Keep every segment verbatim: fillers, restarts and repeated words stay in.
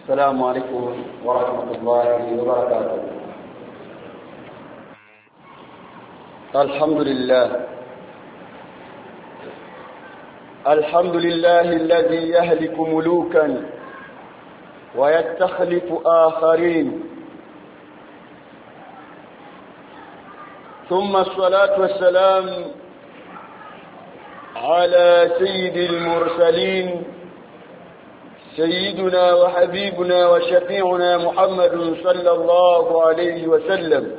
السلام عليكم ورحمة الله وبركاته. الحمد لله الحمد لله الذي يهلك ملوكا ويستخلف آخرين، ثم الصلاة والسلام على سيد المرسلين سيدنا وحبيبنا وشفيعنا محمد صلى الله عليه وسلم،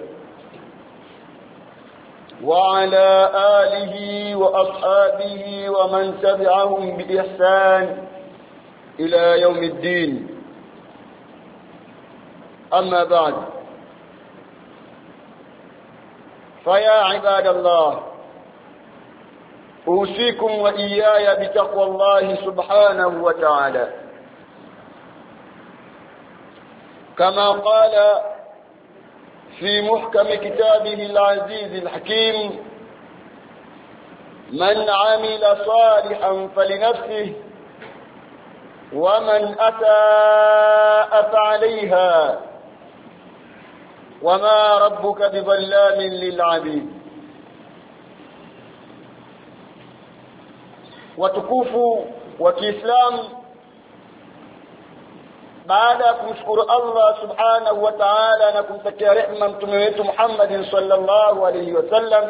وعلى آله وأصحابه ومن تبعهم بإحسان إلى يوم الدين. أما بعد، فيا عباد الله، أوصيكم وإياي بتقوى الله سبحانه وتعالى، كما قال في محكم كتابه العزيز الحكيم: من عمل صالحا فلنفسه ومن أساء فعليها وما ربك بظلام للعبيد. watukufu wa Kiislamu, baada ya kumshukuru Allah subhanahu wa ta'ala na kumtakia rehema mtume wetu Muhammad sallallahu alayhi wasallam,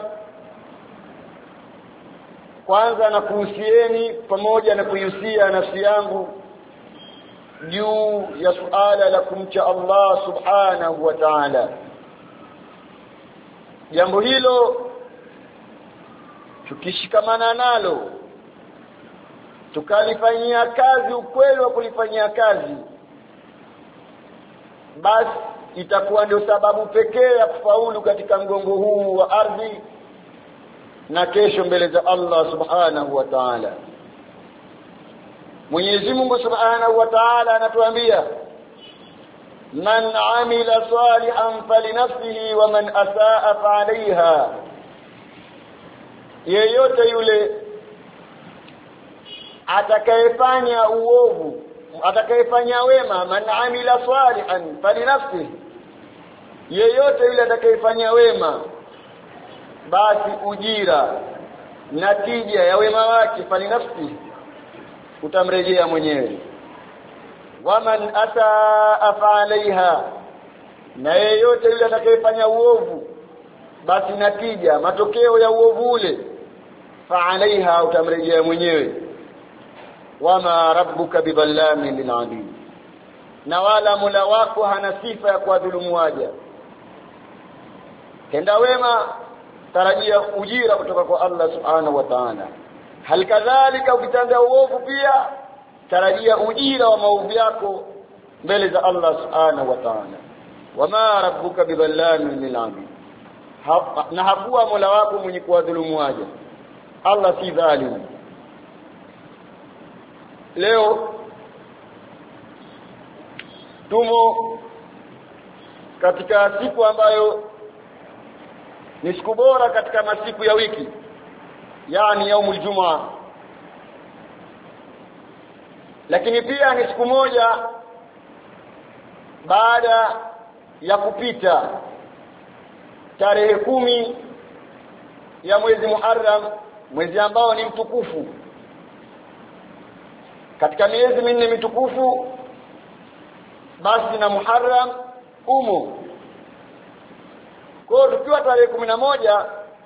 kwanza na kuhusieni pamoja na kuhusia nafsi yangu juu ya suala la kumcha Allah subhanahu wa ta'ala. Jambo hilo tukishikamana nalo, tukalifanyia kazi ukweli wa kulifanyia kazi, basi itakuwa ndio sababu pekee ya kufaulu katika mgongo huu wa ardhi na kesho mbele za Allah subhanahu wa ta'ala. Mwenyezi Mungu subhanahu wa ta'ala anatuambia: man amila salihan falinafsihi wa man asaa fa'alayha, yeyote yule atakayefanya uovu, atakayefanya wema, man amila salihan falinafsihi, yeyote yule atakayefanya wema, basi ujira natija ya wema wake falinafsihi utamrejea mwenyewe. Waman asaa fa'alayha, na yeyote yule atakayefanya uovu, basi natija, matokeo ya uovu ule, fa'alayha utamrejea mwenyewe. Wama rabbuka bidhallamin lil'abid, na wala Mola wako hana sifa ya kuwadhulumu waja. Tenda wema, tarajia ujira kutoka kwa Allah subhanahu wa ta'ala. Hal kadhalika ukitenda uovu pia tarajia ujira wa maovu yako mbele za Allah subhanahu wa ta'ala. Wama rabbuka bidhallamin lil'abid, na hakuwa Mola wako mwenye kuwadhulumu waja. Allah si dhalimu. Leo tumo katika siku ambayo ni siku bora katika masiku ya wiki, yani yaumul Jumaa, lakini pia ni siku moja baada ya kupita tarehe kumi ya mwezi Muharram, mwezi ambao ni mtukufu katika miezi minne mitukufu, basi na Muharram umo. Kwa tukiwa tarehe kumi na moja,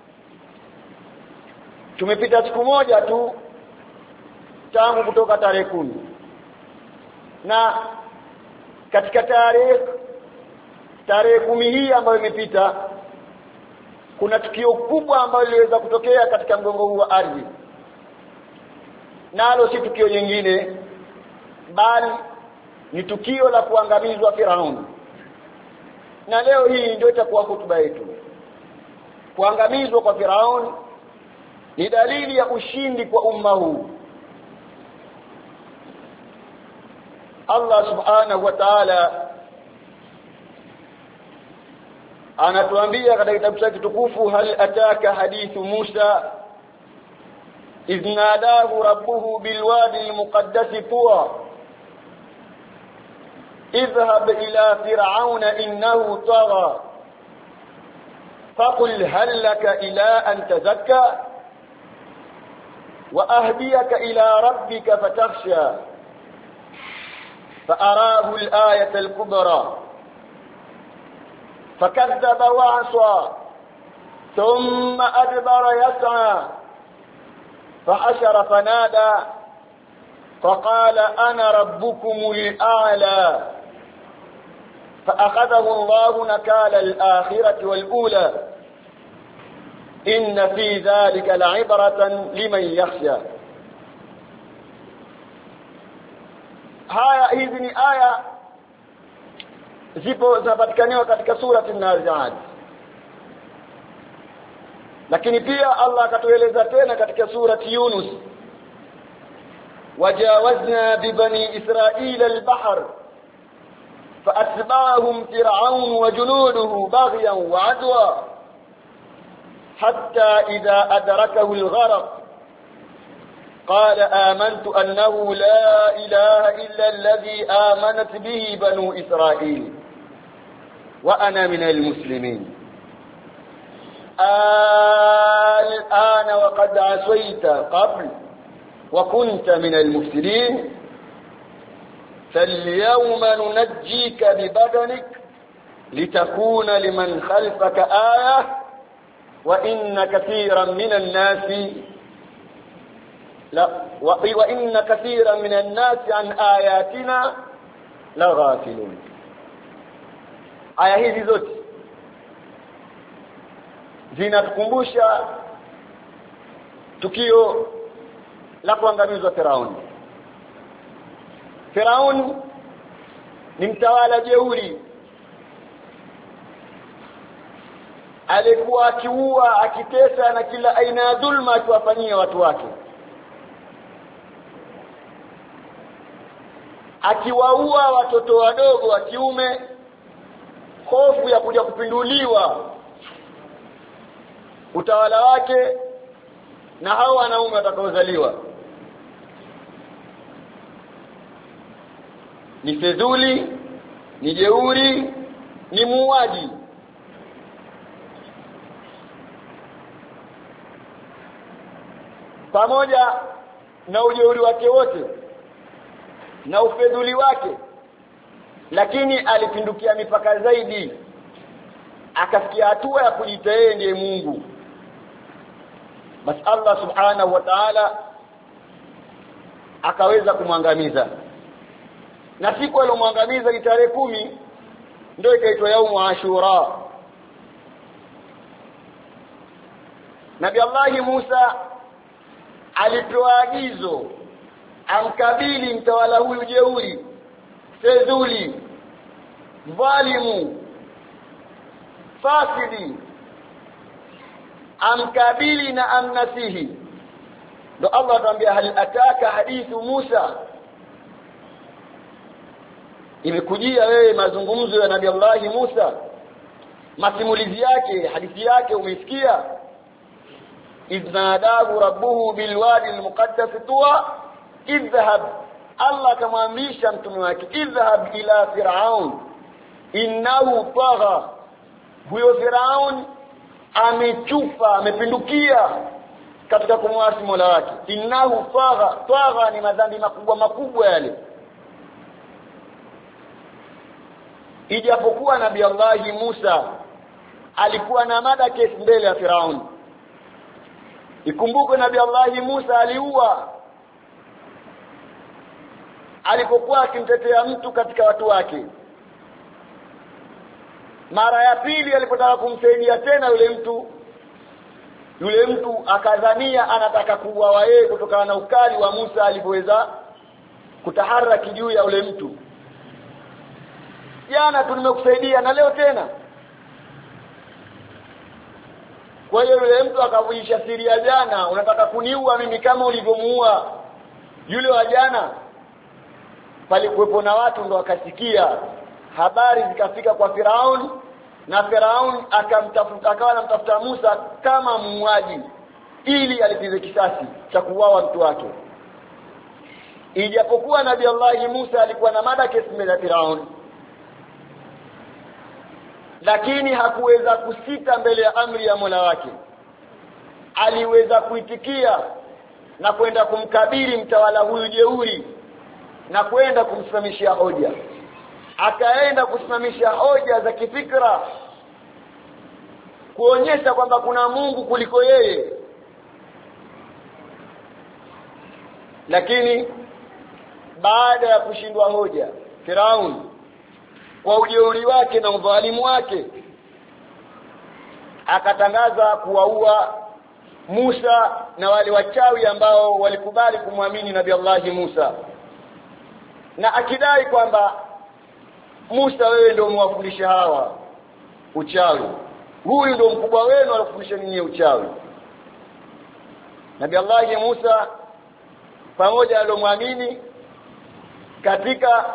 tumepita siku moja tu tangu kutoka tarehe kumi, na katika tarehe tarehe kumi hii ambayo imepita, kuna tukio kubwa ambalo liliweza kutokea katika mgongo huu wa ardhi, nalo si tukio jingine bali ni tukio la kuangamizwa Firaun. Na leo hii ndio itakuwa hotuba yetu. Kuangamizwa kwa Firaun ni dalili ya ushindi kwa umma huu. Allah subhanahu wa ta'ala anatuambia katika kitabu chake kitukufu: hal ataka hadithu Musa idh nadahu rabbuhu bilwadi almuqaddas tuwa اذهب إلى فرعون إنه طغى فقل هل لك إلى أن تزكى وأهديك إلى ربك فتخشى فأراه الآية الكبرى فكذب وعصى ثم أدبر يسعى فحشر فنادى فقال أنا ربكم الأعلى فأخذه الله نكال الآخرة والأولى إن في ذلك لعبرة لمن يخشى. haya hizi ni aya zipo zinapatikaniwa katika surati an-Nazi'at, lakini pia Allah akatueleza tena katika surati Yunus, wajawazna bibani israila al-bahr فأتبعهم فرعون وجنوده بغيا وعدوا حتى إذا أدركه الغرق قال آمنت أنه لا إله إلا الذي آمنت به بنو إسرائيل وأنا من المسلمين الآن وقد عصيت قبل وكنت من المفسدين فاليوم ننجيك ببدنك لتكون لمن خلفك آية وإن كثيرا من الناس لا وإن كثيرا من الناس عن آياتنا لغافلون. aya hizi zote zinatukumbusha tukio la kuangamizwa Firauni. Firauni ni mtawala jeuri, alikuwa akiua, akitesa na kila aina ya dhulma akiwafanyia watu wake, akiwaua watoto wadogo wa kiume, hofu ya kuja kupinduliwa utawala wake na hao wanaume watakaozaliwa. Ni fedhuli, ni jeuri, ni muuaji. Pamoja na ujeuri wake wote na ufedhuli wake, lakini alipindukia mipaka zaidi, akafikia hatua ya kujitahidi ndiye Mungu. Basi Allah subhanahu wa ta'ala akaweza kumwangamiza, na siku aliyomwangamiza ni tarehe kumi, ndio ikaitwa yaumu Ashura. Nabii Allah Musa alipewa agizo amkabili mtawala huyu jeuri, fedhuli, dhalimu, fasidi, amkabili na amnasihi. Ndio Allah atambia hal ataka hadithu Musa, imekujia wewe mazungumzo ya Nabii Allah Musa, masimulizi yake, hadithi yake umesikia? idnadahu rabbuhu bilwadi almuqaddas tuwa idhhab, Allah kamwamrisha mtume wake idhhab ila Firaun innahu tagha, huyo Firaun amechupa, amepindukia katika kumwasi Mola wake. Innahu tagha, tagha ni madhambi makubwa makubwa yale. Ijapokuwa Nabii Allah Musa alikuwa na mada kesi mbele ya Firaun. Ikumbuke Nabii Allah Musa aliua alipokuwa akimtetea mtu katika watu wake. Mara ya pili alipotaka kumsaidia tena yule mtu, yule mtu akadhania anataka kuuawa yeye kutokana na ukali wa Musa alipoweza kutaharaki juu ya yule mtu. Jana tulimekusaidia na leo tena. Kwa hiyo yule mtu akavujisha siri ya jana, unataka kuniua mimi kama ulivyomuua yule wa jana. Palikuwepo na watu ndo akasikia habari, zikafika kwa Firaun, na Firaun akamtafuta, akawa anamtafuta Musa kama muuaji ili alipize kisasi cha kuuawa mtu wake. Ijapokuwa Nabii Allah Musa alikuwa na mada kesi mbele ya Firaun, lakini hakuweza kusita mbele ya amri ya Mola wake. Aliweza kuitikia na kwenda kumkabili mtawala huyu jeuri na kwenda kumsimamishia hoja. Akaenda kusimamisha hoja za kifikra kuonyesha kwamba kuna Mungu kuliko yeye. Lakini baada ya kushindwa hoja, Firaun kwa ujeuri wake na udhalimu wake akatangaza kuwaua Musa na wale wachawi ambao walikubali kumwamini Nabii Allah Musa, na akidai kwamba Musa, wewe ndio mwafundisha hawa uchawi, huyu ndio mkubwa wenu alifundisha ninyi uchawi. Nabii Allah Musa pamoja alomwamini katika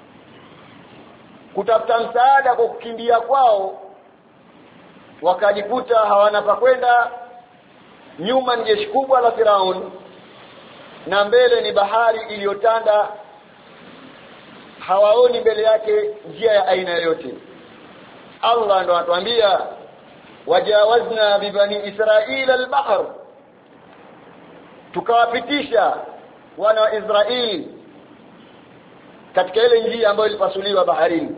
kutafuta msaada kwa kukimbia kwao, wakajikuta hawana pa kwenda. Nyuma ni jeshi kubwa la Firaun na mbele ni bahari iliyotanda, hawaoni mbele yake njia ya aina yoyote. Allah ndo anatuambia wajawazna bi bani Israila al-bahr, tukawapitisha wana wa Israeli katika ile njia ambayo ilipasuliwa baharini.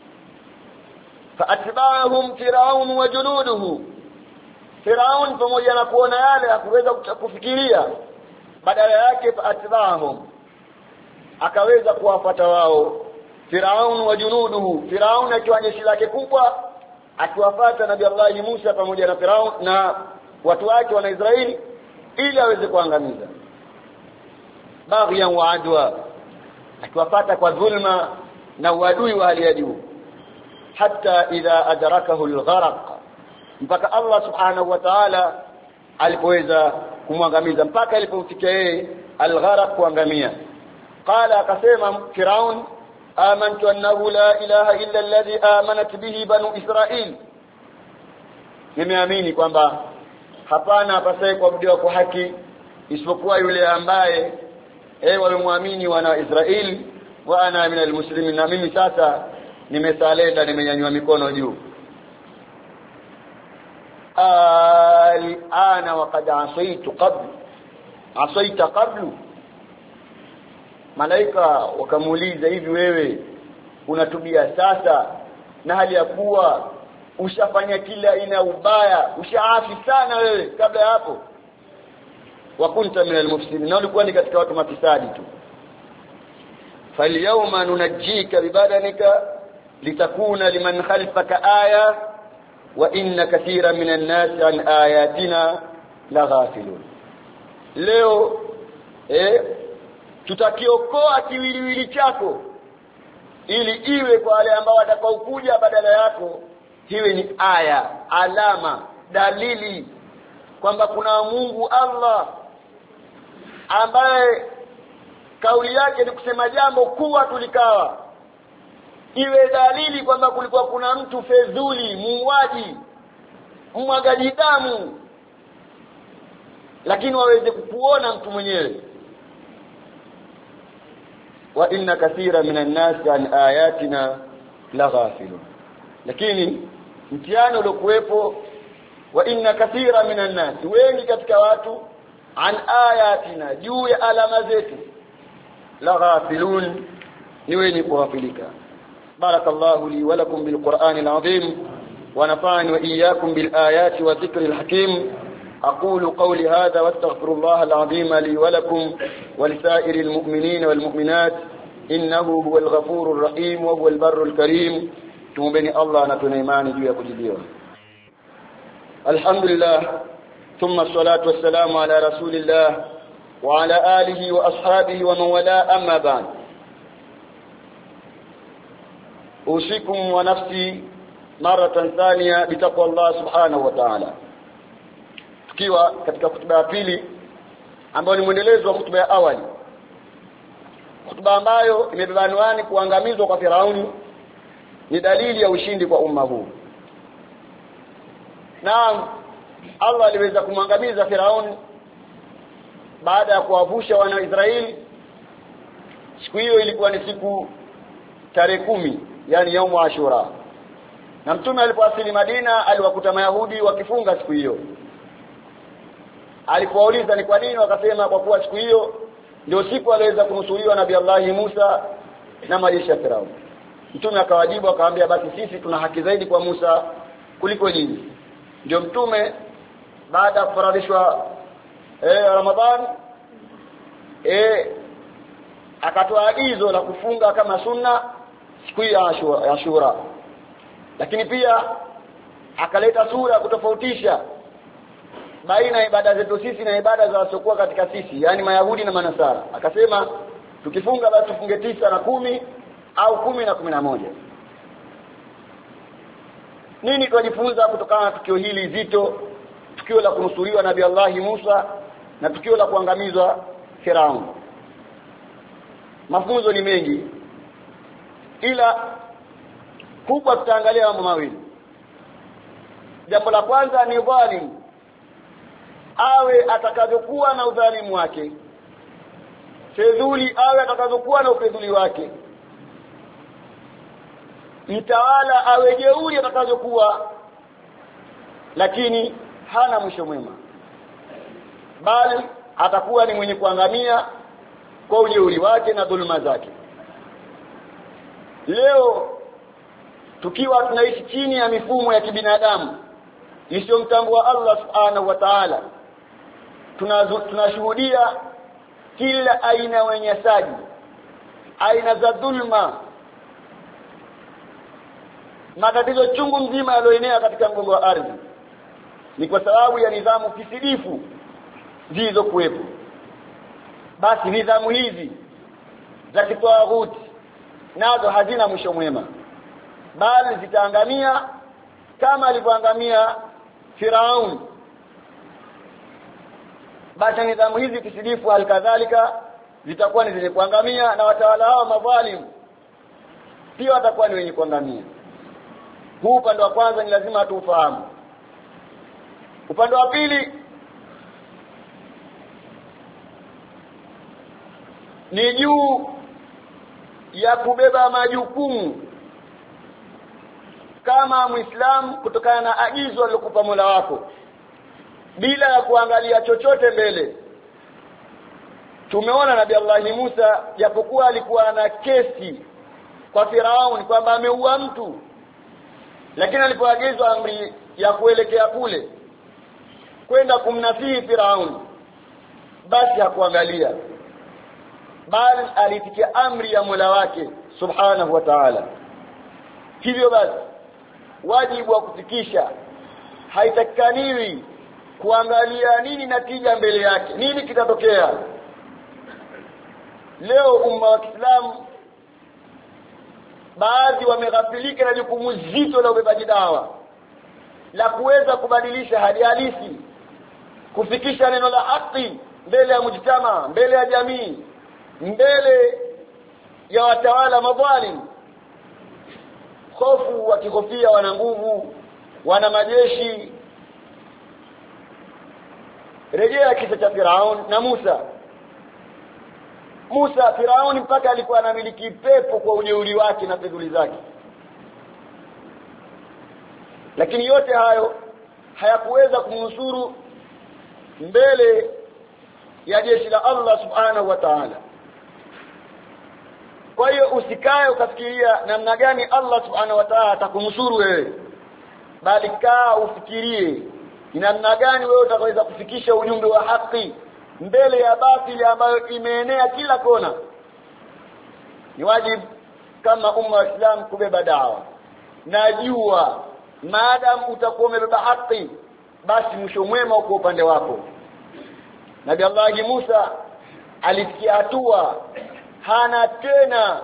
Faatba'ahum Firaun wa junuduhu, Firaun pamoja na kuona yale hakuweza kufikiria, badala yake faatba'ahum, akaweza kuwafuata wao. Firaun wa junuduhu, Firaun akiwa jeshi lake kubwa akiwafuata Nabii Allah Musa pamoja na Firaun na watu wake wana Israeli ili aweze kuangamiza. Baghyan wa adwa, akiwafuata kwa dhulma na uadui wa hali ya juu. Hatta idha adrakahu al-gharq, mpaka Allah subhanahu wa ta'ala alipoweza kumwangamiza, mpaka alipomfikia yeye al-gharq, kuangamia. Qala, akasema Firaun, amantu annahu la ilaha illa alladhi amanat bihi banu Israil, nimeamini kwamba hapana apasaye kuabudiwa kwa haki isipokuwa yule ambaye eh walimwamini wana Israeli, wa ana minal muslimin, na mimi sasa nimesalenda, nimenyanyua mikono juu. al ana waqad asaitu qabl, asaita qablu. Malaika wakamuuliza, hivi wewe unatubia sasa na hali ya kuwa ushafanya kila aina ubaya, ushaafi sana wewe kabla ya hapo? Wa kunta minal mufsidin, na ulikuwa ni katika watu mafisadi tu. falyawma nunajjika bibadanika litakuna liman khalfaka aya wa inna kathira minan nasi an ayatina laghafilun. Leo eh tutakiokoa kiwiliwili chako ili iwe kwa wale ambao watakaokuja badala yako hiwe ni aya, alama, dalili kwamba kuna Mungu Allah ambaye kauli yake ni kusema jambo kuwa tulikawa. Iwe dalili kwamba kulikuwa kuna mtu fedhuli, muuaji, mwagaji damu, lakini waweze kukuona mtu mwenyewe. wa inna kathira minan nasi an ayatina laghafilun, lakini mtiano uliokuwepo, wa inna kathira minan nasi, wengi katika watu, an ayatina, juu ya alama zetu, laghafilun, ni wenye kughafilika. barakallahu li wa lakum bil qur'anil azim wa nafa'ani wa iyyakum bil ayati wa dhikril hakim. أقول قولي هذا واستغفر الله العظيم لي ولكم ولسائر المؤمنين والمؤمنات إنه هو الغفور الرحيم وهو البر الكريم. تمبني الله نتنيماني جوية كجديوة. الحمد لله ثم الصلاة والسلام على رسول الله وعلى آله وأصحابه ومن والاه، أما بعد. أوصيكم ونفسي مرة ثانية بتقوى الله سبحانه وتعالى. Tukiwa katika hutuba ya pili ambayo ni mwendelezo wa hutuba ya awali, hutuba ambayo imebeba anwani kuangamizwa kwa Firauni ni dalili ya ushindi kwa umma huu. Naam, Allah aliweza kumwangamiza Firauni baada ya kuwavusha wana Israeli. Siku hiyo ilikuwa ni siku tarehe kumi, yani yaumu Ashura. Na mtume alipowasili Madina aliwakuta Mayahudi wakifunga siku hiyo. Alipowauliza ni kwa nini, wakasema kwa kuwa siku hiyo ndio siku aliweza kunusuriwa Nabii Allah Musa na majeshi ya Farao. Mtume akawajibu akamwambia, basi sisi tuna haki zaidi kwa Musa kuliko nyinyi. Ndio mtume baada ya kufaradhishwa eh Ramadhan eh akatoa agizo la kufunga kama sunna siku ya Ashura. Lakini pia akaleta sura kutofautisha baina ya ibada zetu sisi na ibada za wasiokuwa katika sisi, yani Mayahudi na Manasara. Akasema tukifunga basi tufunge tisa na kumi au kumi na kumi na moja. Nini tunajifunza kutokana na tukio hili zito, tukio la kunusuriwa Nabii Allah Musa na tukio la kuangamizwa Farao? Mafunzo ni mengi, ila kubwa tutaangalia mambo mawili. Jambo la kwanza ni dhalim awe atakavyokuwa na udhalimu wake, fedhuli awe atakavyokuwa na ufedhuli wake, mtawala awe jeuri atakavyokuwa, lakini hana mwisho mwema, bali atakuwa ni mwenye kuangamia kwa ujeuri wake na dhuluma zake. Leo tukiwa tunaishi chini ya mifumo ya kibinadamu isiyomtambua Allah Subhanahu wa Ta'ala, tunashuhudia kila aina ya unyanyasaji, aina za dhulma, matatizo chungu mzima yaliyoenea katika mgongo wa ardhi. Ni kwa sababu ya nidhamu kisidifu zilizokuwepo. Basi nidhamu hizi za kitawaghuti nazo hazina mwisho mwema, bali zitaangamia kama alivyoangamia Firaun. Basi nidhamu hizi kisidifu halikadhalika zitakuwa ni zenye kuangamia, na watawala hao madhalimu pia watakuwa ni wenye kuangamia. Huu upande wa kwanza ni lazima tuufahamu. Upande wa pili ni juu ya kubeba majukumu kama Muislamu kutokana na agizo alilokupa Mola wako, bila ya kuangalia chochote mbele. Tumeona Nabii Allah Musa japokuwa alikuwa na kesi kwa Firaun kwamba ameua mtu, lakini alipoagizwa amri ya kuelekea kule kwenda kumnasihi Firaun, basi hakuangalia, bali alitikia amri ya Mola wake Subhanahu wa Ta'ala. Hivyo basi wajibu wa kufikisha haitakaniwi kuangalia nini natija mbele yake, nini kitatokea. Leo umma wa Kiislamu baadhi wameghafilika na jukumu zito la ubebaji dawa la kuweza kubadilisha hali halisi, kufikisha neno la haki mbele ya mujtama, mbele ya jamii, mbele ya watawala madhalim. Hofu wakihofia wana nguvu, wana majeshi. Rejea kisa cha Firaun na Musa. Musa, Firaun mpaka alikuwa anamiliki pepo kwa ujeuri wake na fedhuli zake, lakini yote hayo hayakuweza kumnusuru mbele ya jeshi la Allah Subhanahu wa Ta'ala. Kwa hiyo usikae ukafikiria namna gani Allah Subhanahu wa Ta'ala atakunusuru wewe, bali kaa ufikirie ni namna gani wewe utakaweza kufikisha ujumbe wa haki mbele ya batili ambayo imeenea kila kona. Ni wajibu kama umma wa Islam kubeba dawa. Najua maadamu utakuwa umebeba haki, basi mwisho mwema uko upande wako. Nabii Allah Musa alifikia hatua hana tena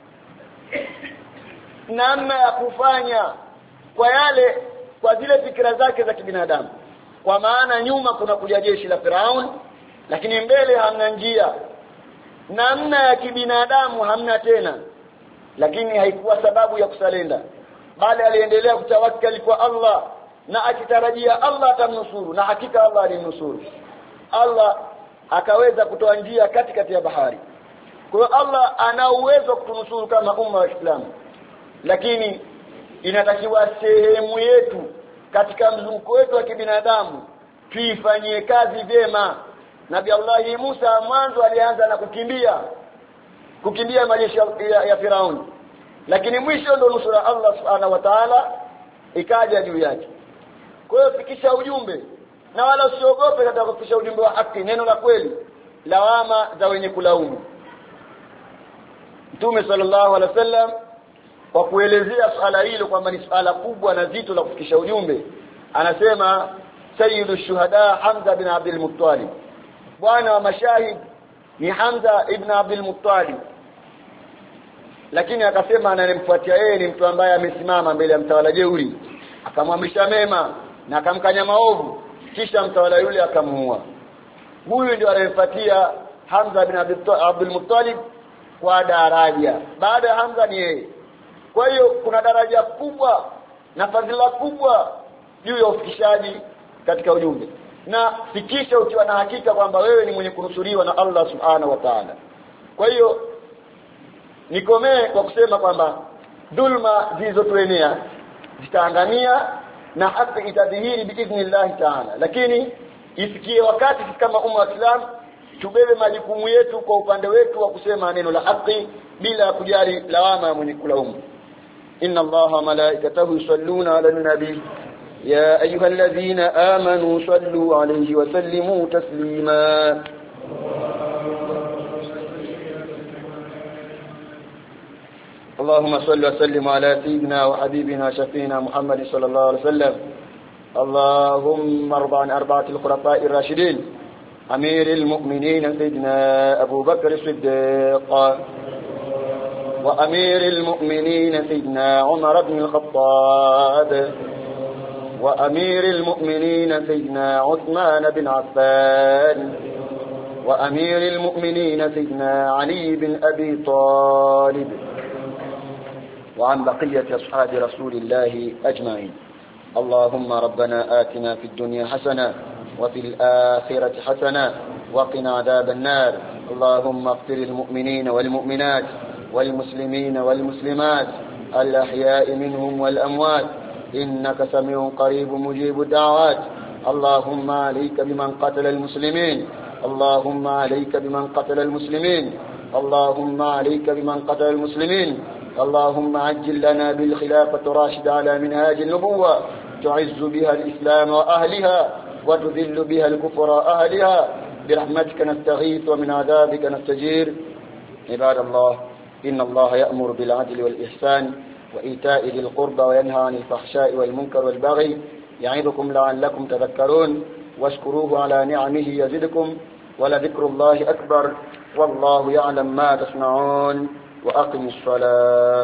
namna ya kufanya kwa yale kwa zile fikra zake za kibinadamu, kwa maana nyuma kuna kuja jeshi la Firaun, lakini mbele hamna njia. Namna ya kibinadamu hamna tena, lakini haikuwa sababu ya kusalenda, bali aliendelea kutawakkali kwa Allah na akitarajia Allah atamnusuru, na hakika Allah alimnusuru. Allah akaweza kutoa njia katikati ya bahari. Kwa hiyo Allah ana uwezo kutunusuru kama umma wa Islam, lakini inatakiwa sehemu yetu katika mzunguko wetu wa kibinadamu tuifanyie kazi vyema. Nabii Allah Musa mwanzo alianza na kukimbia kukimbia majeshi ya, ya Firauni, lakini mwisho ndo nusura Allah subhanahu wa ta'ala ikaja juu yake. Kwa hiyo fikisha ujumbe na wala usiogope katika kufikisha ujumbe wa haki, neno la kweli, lawama za wenye kulaumu. Mtume sallallahu alaihi wasallam kwa kuelezea swala hilo kwamba ni swala kubwa na zito la kufikisha ujumbe, anasema sayyidu shuhada Hamza bin Abdul Muttalib, bwana wa mashahid ni Hamza ibn Abdul Muttalib. Lakini akasema anayemfuatia yeye ni mtu ambaye amesimama mbele ya mtawala jeuri, akamwamrisha mema na akamkanya maovu, kisha mtawala yule akamuua. Huyu ndio anayemfuatia Hamza bin Abdul Muttalib kwa daraja. Baada ya Hamza ni yeye. Kwa hiyo kuna daraja kubwa na fadhila kubwa juu ya ufikishaji katika ujumbe, na fikisha ukiwa na hakika kwamba wewe ni mwenye kunusuriwa na Allah subhanahu wa ta'ala. Kwa hiyo nikomee kwa kusema kwamba dhulma zilizotuenea zitaangamia na haki itadhihiri biidhnillah ta'ala, lakini ifikie wakati kama umma wa Islam tubebe majukumu yetu kwa upande wetu wa kusema neno la haki bila kujali lawama ya mwenye kulaumu. inna Allaha malaikatahu yusalluna ala nabi ya ayyuhalladhina amanu sallu alayhi wa sallimu taslima. اللهم صل وسلم على سيدنا وحبيبنا شفينا محمد صلى الله عليه وسلم. اللهم ارض عن أربعة الخلفاء الراشدين أمير المؤمنين سيدنا أبو بكر الصديق، وأمير المؤمنين سيدنا عمر بن الخطاب، وأمير المؤمنين سيدنا عثمان بن عفان، وأمير المؤمنين سيدنا علي بن أبي طالب، وعن بقية أصحاب رسول الله أجمعين. اللهم ربنا آتنا في الدنيا حسنة وفي الآخرة حسنة وقنا عذاب النار. اللهم اغفر المؤمنين والمؤمنات والمسلمين والمسلمات الأحياء منهم والأموات إنك سميع قريب مجيب الدعوات. اللهم عليك بمن قتل المسلمين، اللهم عليك بمن قتل المسلمين، اللهم عليك بمن قتل المسلمين. اللهم عجل لنا بالخلافة راشد على منهاج النبوة تعز بها الإسلام وأهلها وتذل بها الكفر أهلها، برحمتك نستغيث ومن عذابك نستجير. عباد الله، إن الله يأمر بالعدل والإحسان وإيتاء ذي القربى وينهى عن الفحشاء والمنكر والبغي يعظكم لعلكم تذكرون. واشكروه على نعمه يزدكم ولذكر الله أكبر والله يعلم ما تصنعون. وأقم الصلاة.